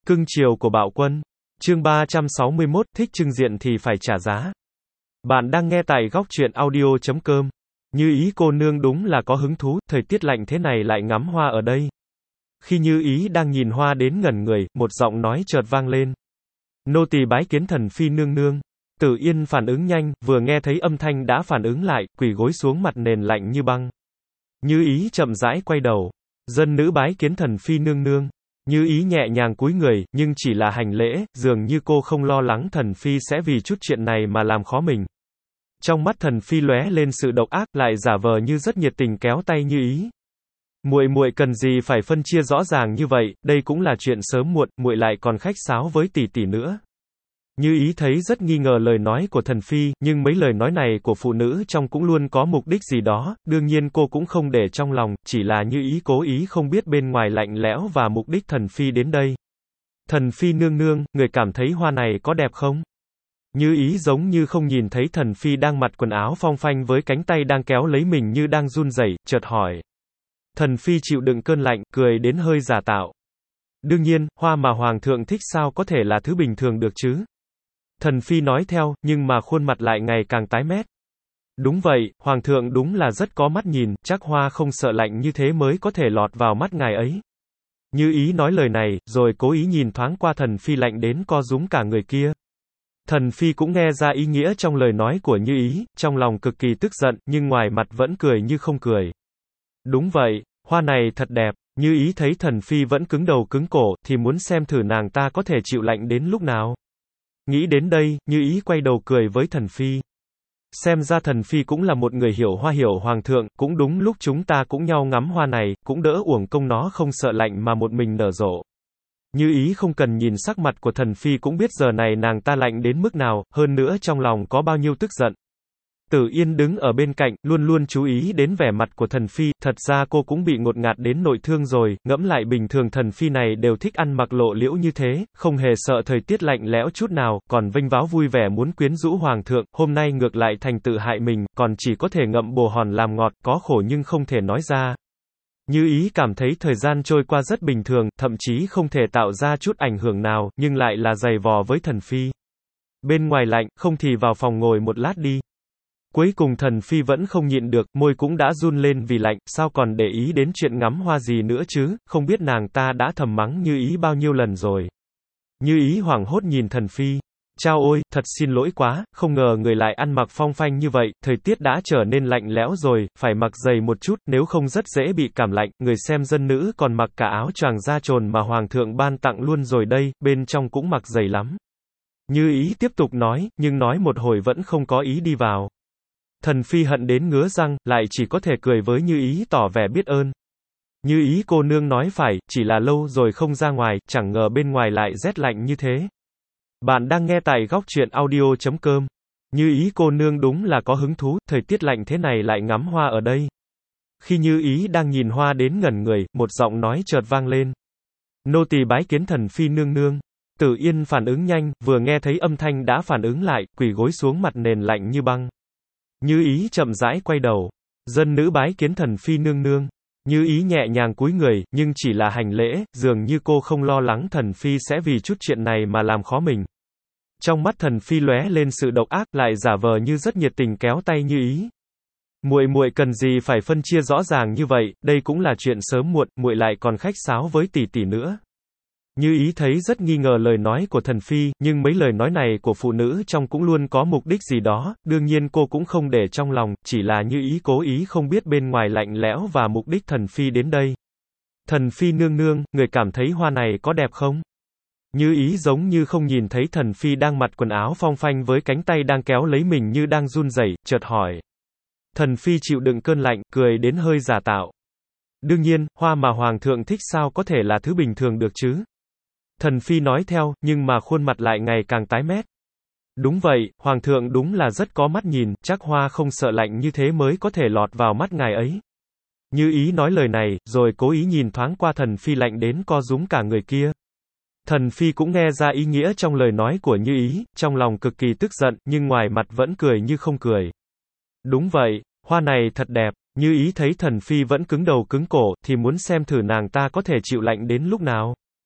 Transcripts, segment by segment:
Cưng chiều của Bạo Quân. Chương 361, thích trưng diện thì phải trả giá. Bạn đang nghe tại góc truyện audio.com. Như Ý cô nương đúng là có hứng thú, thời tiết lạnh thế này lại ngắm hoa ở đây. Khi Như Ý đang nhìn hoa đến ngẩn người, một giọng nói chợt vang lên. Nô tỳ bái kiến thần phi nương nương. Tử Yên phản ứng nhanh, vừa nghe thấy âm thanh đã phản ứng lại, quỳ gối xuống mặt nền lạnh như băng. Như Ý chậm rãi quay đầu. Dân nữ bái kiến thần phi nương nương. Như Ý nhẹ nhàng cúi người, nhưng chỉ là hành lễ, dường như cô không lo lắng thần phi sẽ vì chút chuyện này mà làm khó mình. Trong mắt thần phi lóe lên sự độc ác, lại giả vờ như rất nhiệt tình kéo tay Như Ý. Muội muội cần gì phải phân chia rõ ràng như vậy, đây cũng là chuyện sớm muộn, muội lại còn khách sáo với tỷ tỷ nữa. Như Ý thấy rất nghi ngờ lời nói của thần phi, nhưng mấy lời nói này của phụ nữ trong cũng luôn có mục đích gì đó, đương nhiên cô cũng không để trong lòng, chỉ là Như Ý cố ý không biết bên ngoài lạnh lẽo và mục đích thần phi đến đây. Thần phi nương nương, người cảm thấy hoa này có đẹp không? Như Ý giống như không nhìn thấy thần phi đang mặc quần áo phong phanh với cánh tay đang kéo lấy mình như đang run rẩy, chợt hỏi. Thần phi chịu đựng cơn lạnh, cười đến hơi giả tạo. Đương nhiên, hoa mà hoàng thượng thích sao có thể là thứ bình thường được chứ? Thần phi nói theo, nhưng mà khuôn mặt lại ngày càng tái mét. Đúng vậy, hoàng thượng đúng là rất có mắt nhìn, chắc hoa không sợ lạnh như thế mới có thể lọt vào mắt ngài ấy. Như Ý nói lời này, rồi cố ý nhìn thoáng qua thần phi lạnh đến co rúm cả người kia. Thần phi cũng nghe ra ý nghĩa trong lời nói của Như Ý, trong lòng cực kỳ tức giận, nhưng ngoài mặt vẫn cười như không cười. Đúng vậy, hoa này thật đẹp. Như Ý thấy thần phi vẫn cứng đầu cứng cổ, thì muốn xem thử nàng ta có thể chịu lạnh đến lúc nào. Nghĩ đến đây, Như Ý quay đầu cười với thần phi. Xem ra thần phi cũng là một người hiểu hoa hiểu hoàng thượng, cũng đúng lúc chúng ta cũng nhau ngắm hoa này, cũng đỡ uổng công nó không sợ lạnh mà một mình nở rộ. Như Ý không cần nhìn sắc mặt của thần phi cũng biết giờ này nàng ta lạnh đến mức nào, hơn nữa trong lòng có bao nhiêu tức giận. Tử Yên đứng ở bên cạnh, luôn luôn chú ý đến vẻ mặt của thần phi, thật ra cô cũng bị ngột ngạt đến nội thương rồi, ngẫm lại bình thường thần phi này đều thích ăn mặc lộ liễu như thế, không hề sợ thời tiết lạnh lẽo chút nào, còn vênh váo vui vẻ muốn quyến rũ hoàng thượng, hôm nay ngược lại thành tự hại mình, còn chỉ có thể ngậm bồ hòn làm ngọt, có khổ nhưng không thể nói ra. Như Ý cảm thấy thời gian trôi qua rất bình thường, thậm chí không thể tạo ra chút ảnh hưởng nào, nhưng lại là giày vò với thần phi. Bên ngoài lạnh, không thì vào phòng ngồi một lát đi. Cuối cùng thần phi vẫn không nhịn được, môi cũng đã run lên vì lạnh, sao còn để ý đến chuyện ngắm hoa gì nữa chứ, không biết nàng ta đã thầm mắng Như Ý bao nhiêu lần rồi. Như Ý hoảng hốt nhìn thần phi. Chao ôi, thật xin lỗi quá, không ngờ người lại ăn mặc phong phanh như vậy, thời tiết đã trở nên lạnh lẽo rồi, phải mặc dày một chút, nếu không rất dễ bị cảm lạnh, người xem dân nữ còn mặc cả áo choàng da trồn mà hoàng thượng ban tặng luôn rồi đây, bên trong cũng mặc dày lắm. Như Ý tiếp tục nói, nhưng nói một hồi vẫn không có ý đi vào. Thần phi hận đến ngứa răng, lại chỉ có thể cười với Như Ý tỏ vẻ biết ơn. Như Ý cô nương nói phải, chỉ là lâu rồi không ra ngoài, chẳng ngờ bên ngoài lại rét lạnh như thế. Bạn đang nghe tại góc truyện audio.com. Như Ý cô nương đúng là có hứng thú, thời tiết lạnh thế này lại ngắm hoa ở đây. Khi Như Ý đang nhìn hoa đến ngẩn người, một giọng nói chợt vang lên. Nô tỳ bái kiến thần phi nương nương. Tử Yên phản ứng nhanh, vừa nghe thấy âm thanh đã phản ứng lại, quỳ gối xuống mặt nền lạnh như băng. Như Ý chậm rãi quay đầu. Dân nữ bái kiến thần phi nương nương. Như Ý nhẹ nhàng cúi người, nhưng chỉ là hành lễ, dường như cô không lo lắng thần phi sẽ vì chút chuyện này mà làm khó mình. Trong mắt thần phi lóe lên sự độc ác, lại giả vờ như rất nhiệt tình kéo tay Như Ý. Muội muội cần gì phải phân chia rõ ràng như vậy, đây cũng là chuyện sớm muộn, muội lại còn khách sáo với tỷ tỷ nữa. Như Ý thấy rất nghi ngờ lời nói của thần phi, nhưng mấy lời nói này của phụ nữ trong cũng luôn có mục đích gì đó, đương nhiên cô cũng không để trong lòng, chỉ là Như Ý cố ý không biết bên ngoài lạnh lẽo và mục đích thần phi đến đây. Thần phi nương nương, người cảm thấy hoa này có đẹp không? Như Ý giống như không nhìn thấy thần phi đang mặc quần áo phong phanh với cánh tay đang kéo lấy mình như đang run rẩy, chợt hỏi. Thần phi chịu đựng cơn lạnh, cười đến hơi giả tạo. Đương nhiên, hoa mà hoàng thượng thích sao có thể là thứ bình thường được chứ? Thần phi nói theo, nhưng mà khuôn mặt lại ngày càng tái mét. Đúng vậy, hoàng thượng đúng là rất có mắt nhìn, chắc hoa không sợ lạnh như thế mới có thể lọt vào mắt ngài ấy. Như Ý nói lời này, rồi cố ý nhìn thoáng qua thần phi lạnh đến co rúm cả người kia. Thần phi cũng nghe ra ý nghĩa trong lời nói của Như Ý, trong lòng cực kỳ tức giận, nhưng ngoài mặt vẫn cười như không cười. Đúng vậy, hoa này thật đẹp. Như Ý thấy thần phi vẫn cứng đầu cứng cổ, thì muốn xem thử nàng ta có thể chịu lạnh đến lúc nào.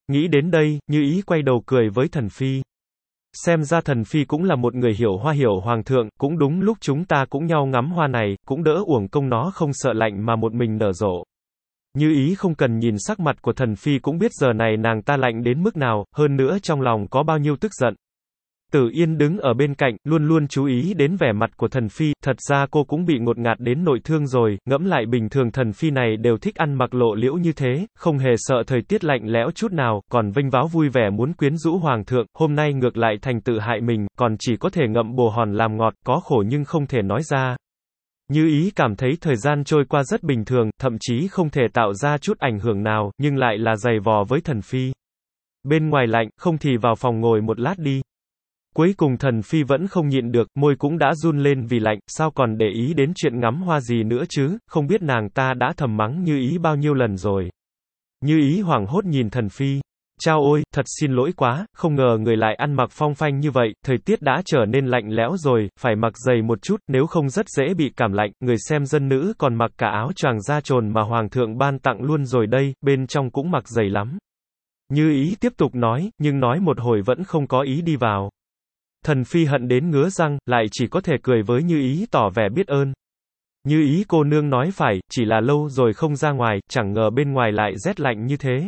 Nghĩ đến đây, Như Ý quay đầu cười với Thần Phi. Xem ra Thần Phi cũng là một người hiểu hoa hiểu hoàng thượng, cũng đúng lúc chúng ta cũng nhau ngắm hoa này, cũng đỡ uổng công nó không sợ lạnh mà một mình nở rộ. Như Ý không cần nhìn sắc mặt của Thần Phi cũng biết giờ này nàng ta lạnh đến mức nào, hơn nữa trong lòng có bao nhiêu tức giận. Tử Yên đứng ở bên cạnh, luôn luôn chú ý đến vẻ mặt của Thần Phi, thật ra cô cũng bị ngột ngạt đến nội thương rồi, ngẫm lại bình thường Thần Phi này đều thích ăn mặc lộ liễu như thế, không hề sợ thời tiết lạnh lẽo chút nào, còn vênh váo vui vẻ muốn quyến rũ hoàng thượng, hôm nay ngược lại thành tự hại mình, còn chỉ có thể ngậm bồ hòn làm ngọt, có khổ nhưng không thể nói ra. Như Ý cảm thấy thời gian trôi qua rất bình thường, thậm chí không thể tạo ra chút ảnh hưởng nào, nhưng lại là giày vò với Thần Phi. Bên ngoài lạnh, không thì vào phòng ngồi một lát đi. Cuối cùng Thần Phi vẫn không nhịn được, môi cũng đã run lên vì lạnh, sao còn để ý đến chuyện ngắm hoa gì nữa chứ, không biết nàng ta đã thầm mắng Như Ý bao nhiêu lần rồi. Như Ý hoảng hốt nhìn Thần Phi. Chao ôi, thật xin lỗi quá, không ngờ người lại ăn mặc phong phanh như vậy, thời tiết đã trở nên lạnh lẽo rồi, phải mặc dày một chút, nếu không rất dễ bị cảm lạnh, người xem dân nữ còn mặc cả áo choàng da trồn mà hoàng thượng ban tặng luôn rồi đây, bên trong cũng mặc dày lắm. Như Ý tiếp tục nói, nhưng nói một hồi vẫn không có ý đi vào. Thần Phi hận đến ngứa răng, lại chỉ có thể cười với Như Ý tỏ vẻ biết ơn. Như Ý cô nương nói phải, chỉ là lâu rồi không ra ngoài, chẳng ngờ bên ngoài lại rét lạnh như thế.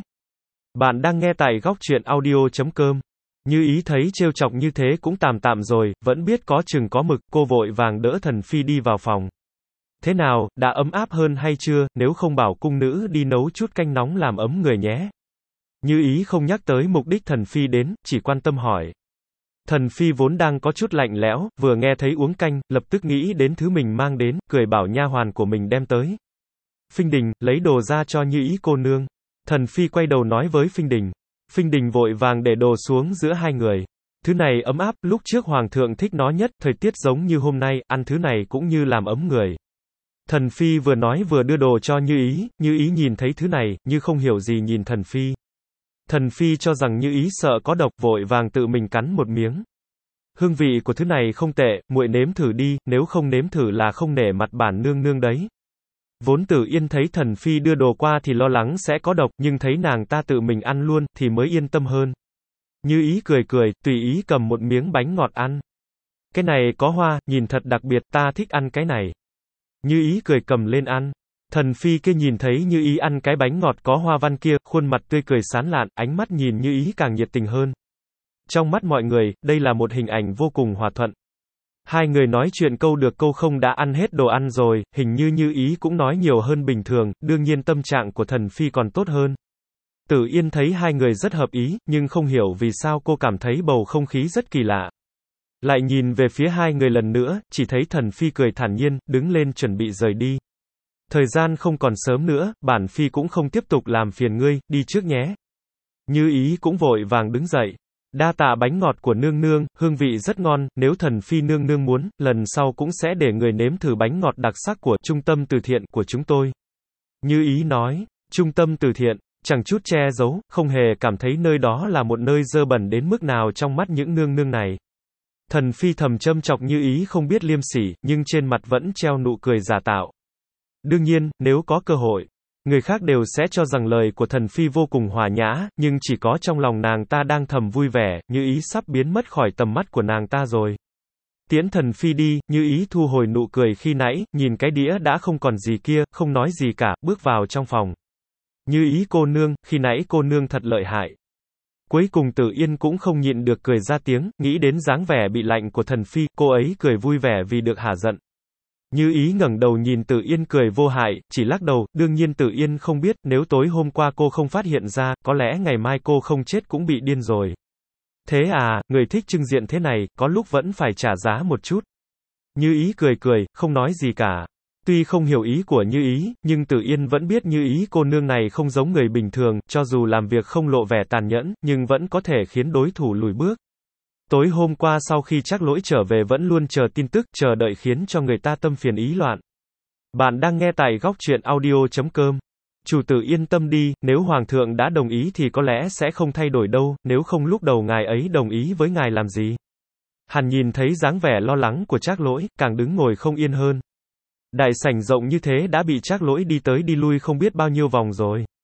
Bạn đang nghe tại góc truyện audio.com. Như Ý thấy trêu chọc như thế cũng tạm tạm rồi, vẫn biết có chừng có mực, cô vội vàng đỡ Thần Phi đi vào phòng. Thế nào, đã ấm áp hơn hay chưa, nếu không bảo cung nữ đi nấu chút canh nóng làm ấm người nhé. Như Ý không nhắc tới mục đích Thần Phi đến, chỉ quan tâm hỏi. Thần Phi vốn đang có chút lạnh lẽo, vừa nghe thấy uống canh, lập tức nghĩ đến thứ mình mang đến, cười bảo nha hoàn của mình đem tới. Phinh Đình, lấy đồ ra cho Như Ý cô nương. Thần Phi quay đầu nói với Phinh Đình. Phinh Đình vội vàng để đồ xuống giữa hai người. Thứ này ấm áp, lúc trước hoàng thượng thích nó nhất, thời tiết giống như hôm nay, ăn thứ này cũng như làm ấm người. Thần Phi vừa nói vừa đưa đồ cho Như Ý nhìn thấy thứ này, như không hiểu gì nhìn Thần Phi. Thần Phi cho rằng Như Ý sợ có độc, vội vàng tự mình cắn một miếng. Hương vị của thứ này không tệ, muội nếm thử đi, nếu không nếm thử là không nể mặt bản nương nương đấy. Vốn Tử Yên thấy Thần Phi đưa đồ qua thì lo lắng sẽ có độc, nhưng thấy nàng ta tự mình ăn luôn, thì mới yên tâm hơn. Như Ý cười cười, tùy ý cầm một miếng bánh ngọt ăn. Cái này có hoa, nhìn thật đặc biệt, ta thích ăn cái này. Như Ý cười cầm lên ăn. Thần Phi kia nhìn thấy Như Ý ăn cái bánh ngọt có hoa văn kia, khuôn mặt tươi cười sán lạn, ánh mắt nhìn Như Ý càng nhiệt tình hơn. Trong mắt mọi người, đây là một hình ảnh vô cùng hòa thuận. Hai người nói chuyện câu được câu không đã ăn hết đồ ăn rồi, hình như Như Ý cũng nói nhiều hơn bình thường, đương nhiên tâm trạng của Thần Phi còn tốt hơn. Tử Yên thấy hai người rất hợp ý, nhưng không hiểu vì sao cô cảm thấy bầu không khí rất kỳ lạ. Lại nhìn về phía hai người lần nữa, chỉ thấy Thần Phi cười thản nhiên, đứng lên chuẩn bị rời đi. Thời gian không còn sớm nữa, bản Phi cũng không tiếp tục làm phiền ngươi, đi trước nhé. Như Ý cũng vội vàng đứng dậy. Đa tạ bánh ngọt của nương nương, hương vị rất ngon, nếu Thần Phi nương nương muốn, lần sau cũng sẽ để người nếm thử bánh ngọt đặc sắc của trung tâm từ thiện của chúng tôi. Như Ý nói, trung tâm từ thiện, chẳng chút che giấu, không hề cảm thấy nơi đó là một nơi dơ bẩn đến mức nào trong mắt những nương nương này. Thần Phi thầm châm chọc Như Ý không biết liêm sỉ, nhưng trên mặt vẫn treo nụ cười giả tạo. Đương nhiên, nếu có cơ hội, người khác đều sẽ cho rằng lời của Thần Phi vô cùng hòa nhã, nhưng chỉ có trong lòng nàng ta đang thầm vui vẻ, Như Ý sắp biến mất khỏi tầm mắt của nàng ta rồi. Tiễn Thần Phi đi, Như Ý thu hồi nụ cười khi nãy, nhìn cái đĩa đã không còn gì kia, không nói gì cả, bước vào trong phòng. Như Ý cô nương, khi nãy cô nương thật lợi hại. Cuối cùng Tử Yên cũng không nhịn được cười ra tiếng, nghĩ đến dáng vẻ bị lạnh của Thần Phi, cô ấy cười vui vẻ vì được hả giận. Như Ý ngẩng đầu nhìn Tử Yên cười vô hại, chỉ lắc đầu, đương nhiên Tử Yên không biết, nếu tối hôm qua cô không phát hiện ra, có lẽ ngày mai cô không chết cũng bị điên rồi. Thế à, người thích trưng diện thế này, có lúc vẫn phải trả giá một chút. Như Ý cười cười, không nói gì cả. Tuy không hiểu ý của Như Ý, nhưng Tử Yên vẫn biết Như Ý cô nương này không giống người bình thường, cho dù làm việc không lộ vẻ tàn nhẫn, nhưng vẫn có thể khiến đối thủ lùi bước. Tối hôm qua sau khi Trác Lỗi trở về vẫn luôn chờ tin tức, chờ đợi khiến cho người ta tâm phiền ý loạn. Bạn đang nghe tại góc truyện audio.com. Chủ tử yên tâm đi, nếu Hoàng thượng đã đồng ý thì có lẽ sẽ không thay đổi đâu, nếu không lúc đầu ngài ấy đồng ý với ngài làm gì. Hắn nhìn thấy dáng vẻ lo lắng của Trác Lỗi, càng đứng ngồi không yên hơn. Đại sảnh rộng như thế đã bị Trác Lỗi đi tới đi lui không biết bao nhiêu vòng rồi.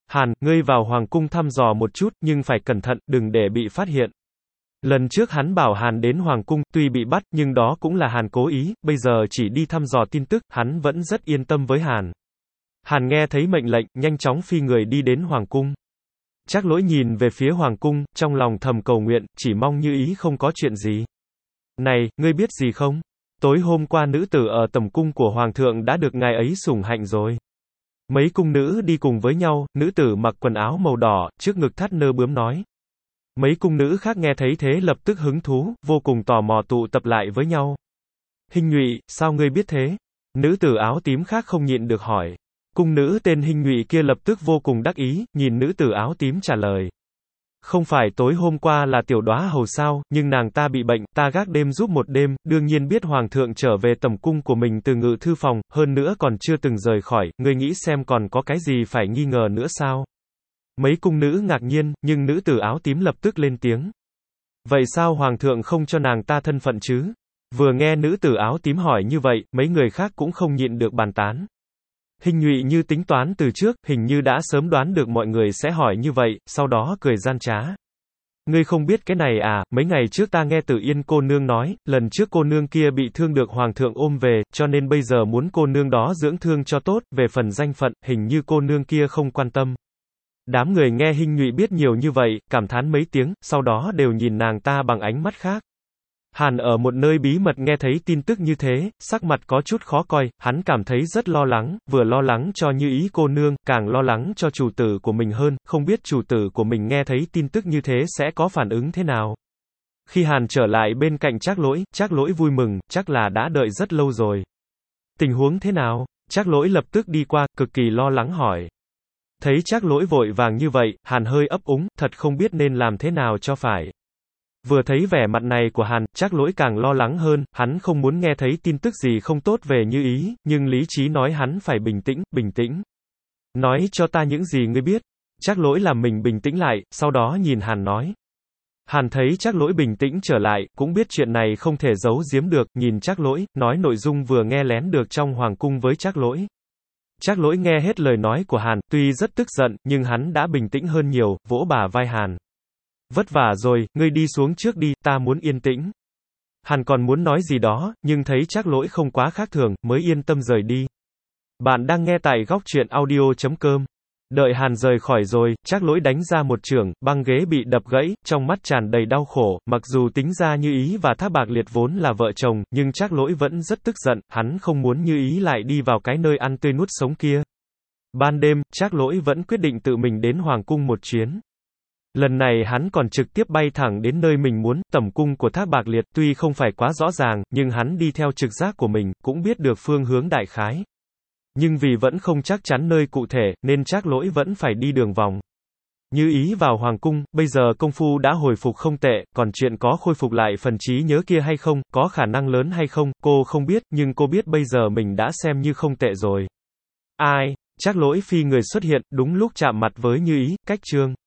Hàn, ngươi vào hoàng cung thăm dò một chút, nhưng phải cẩn thận, đừng để bị phát hiện. Lần trước hắn bảo Hàn đến hoàng cung, tuy bị bắt, nhưng đó cũng là Hàn cố ý, bây giờ chỉ đi thăm dò tin tức, hắn vẫn rất yên tâm với Hàn. Hàn nghe thấy mệnh lệnh, nhanh chóng phi người đi đến hoàng cung. Trác Lỗi nhìn về phía hoàng cung, trong lòng thầm cầu nguyện, chỉ mong Như Ý không có chuyện gì. Này, ngươi biết gì không? Tối hôm qua nữ tử ở tầm cung của hoàng thượng đã được ngài ấy sủng hạnh rồi. Mấy cung nữ đi cùng với nhau, nữ tử mặc quần áo màu đỏ, trước ngực thắt nơ bướm nói. Mấy cung nữ khác nghe thấy thế lập tức hứng thú, vô cùng tò mò tụ tập lại với nhau. Hinh Nhụy, sao ngươi biết thế? Nữ tử áo tím khác không nhịn được hỏi. Cung nữ tên Hinh Nhụy kia lập tức vô cùng đắc ý, nhìn nữ tử áo tím trả lời. Không phải tối hôm qua là tiểu đóa hầu sao, nhưng nàng ta bị bệnh, ta gác đêm giúp một đêm, đương nhiên biết hoàng thượng trở về tầm cung của mình từ ngự thư phòng, hơn nữa còn chưa từng rời khỏi, ngươi nghĩ xem còn có cái gì phải nghi ngờ nữa sao? Mấy cung nữ ngạc nhiên, nhưng nữ tử áo tím lập tức lên tiếng. Vậy sao hoàng thượng không cho nàng ta thân phận chứ? Vừa nghe nữ tử áo tím hỏi như vậy, mấy người khác cũng không nhịn được bàn tán. Hinh Nhụy như tính toán từ trước, hình như đã sớm đoán được mọi người sẽ hỏi như vậy, sau đó cười gian trá. Ngươi không biết cái này à, mấy ngày trước ta nghe Tử Yên cô nương nói, lần trước cô nương kia bị thương được hoàng thượng ôm về, cho nên bây giờ muốn cô nương đó dưỡng thương cho tốt, về phần danh phận, hình như cô nương kia không quan tâm. Đám người nghe Hinh Nhụy biết nhiều như vậy, cảm thán mấy tiếng, sau đó đều nhìn nàng ta bằng ánh mắt khác. Hàn ở một nơi bí mật nghe thấy tin tức như thế, sắc mặt có chút khó coi, hắn cảm thấy rất lo lắng, vừa lo lắng cho Như Ý cô nương, càng lo lắng cho chủ tử của mình hơn, không biết chủ tử của mình nghe thấy tin tức như thế sẽ có phản ứng thế nào. Khi Hàn trở lại bên cạnh Trác Lỗi vui mừng, chắc là đã đợi rất lâu rồi. Tình huống thế nào? Trác Lỗi lập tức đi qua, cực kỳ lo lắng hỏi. Thấy Trác Lỗi vội vàng như vậy, Hàn hơi ấp úng, thật không biết nên làm thế nào cho phải. Vừa thấy vẻ mặt này của Hàn, Trác Lỗi càng lo lắng hơn, hắn không muốn nghe thấy tin tức gì không tốt về Như Ý, nhưng lý trí nói hắn phải bình tĩnh, bình tĩnh. Nói cho ta những gì ngươi biết. Trác Lỗi làm mình bình tĩnh lại, sau đó nhìn Hàn nói. Hàn thấy Trác Lỗi bình tĩnh trở lại, cũng biết chuyện này không thể giấu giếm được, nhìn Trác Lỗi, nói nội dung vừa nghe lén được trong hoàng cung với Trác Lỗi. Trác Lỗi nghe hết lời nói của Hàn, tuy rất tức giận, nhưng hắn đã bình tĩnh hơn nhiều, vỗ bả vai Hàn. Vất vả rồi, ngươi đi xuống trước đi, ta muốn yên tĩnh. Hàn còn muốn nói gì đó, nhưng thấy Trác Lỗi không quá khác thường, mới yên tâm rời đi. Bạn đang nghe tại góc truyện audio.com. Đợi Hàn rời khỏi rồi, Trác Lỗi đánh ra một chưởng, băng ghế bị đập gãy, trong mắt tràn đầy đau khổ, mặc dù tính ra Như Ý và Thác Bạc Liệt vốn là vợ chồng, nhưng Trác Lỗi vẫn rất tức giận, hắn không muốn Như Ý lại đi vào cái nơi ăn tươi nuốt sống kia. Ban đêm, Trác Lỗi vẫn quyết định tự mình đến hoàng cung một chuyến. Lần này hắn còn trực tiếp bay thẳng đến nơi mình muốn, tẩm cung của Thác Bạc Liệt, tuy không phải quá rõ ràng, nhưng hắn đi theo trực giác của mình, cũng biết được phương hướng đại khái. Nhưng vì vẫn không chắc chắn nơi cụ thể, nên Trác Lỗi vẫn phải đi đường vòng. Như Ý vào hoàng cung, bây giờ công phu đã hồi phục không tệ, còn chuyện có khôi phục lại phần trí nhớ kia hay không, có khả năng lớn hay không, cô không biết, nhưng cô biết bây giờ mình đã xem như không tệ rồi. Ai? Trác Lỗi phi người xuất hiện, đúng lúc chạm mặt với Như Ý, cách chương.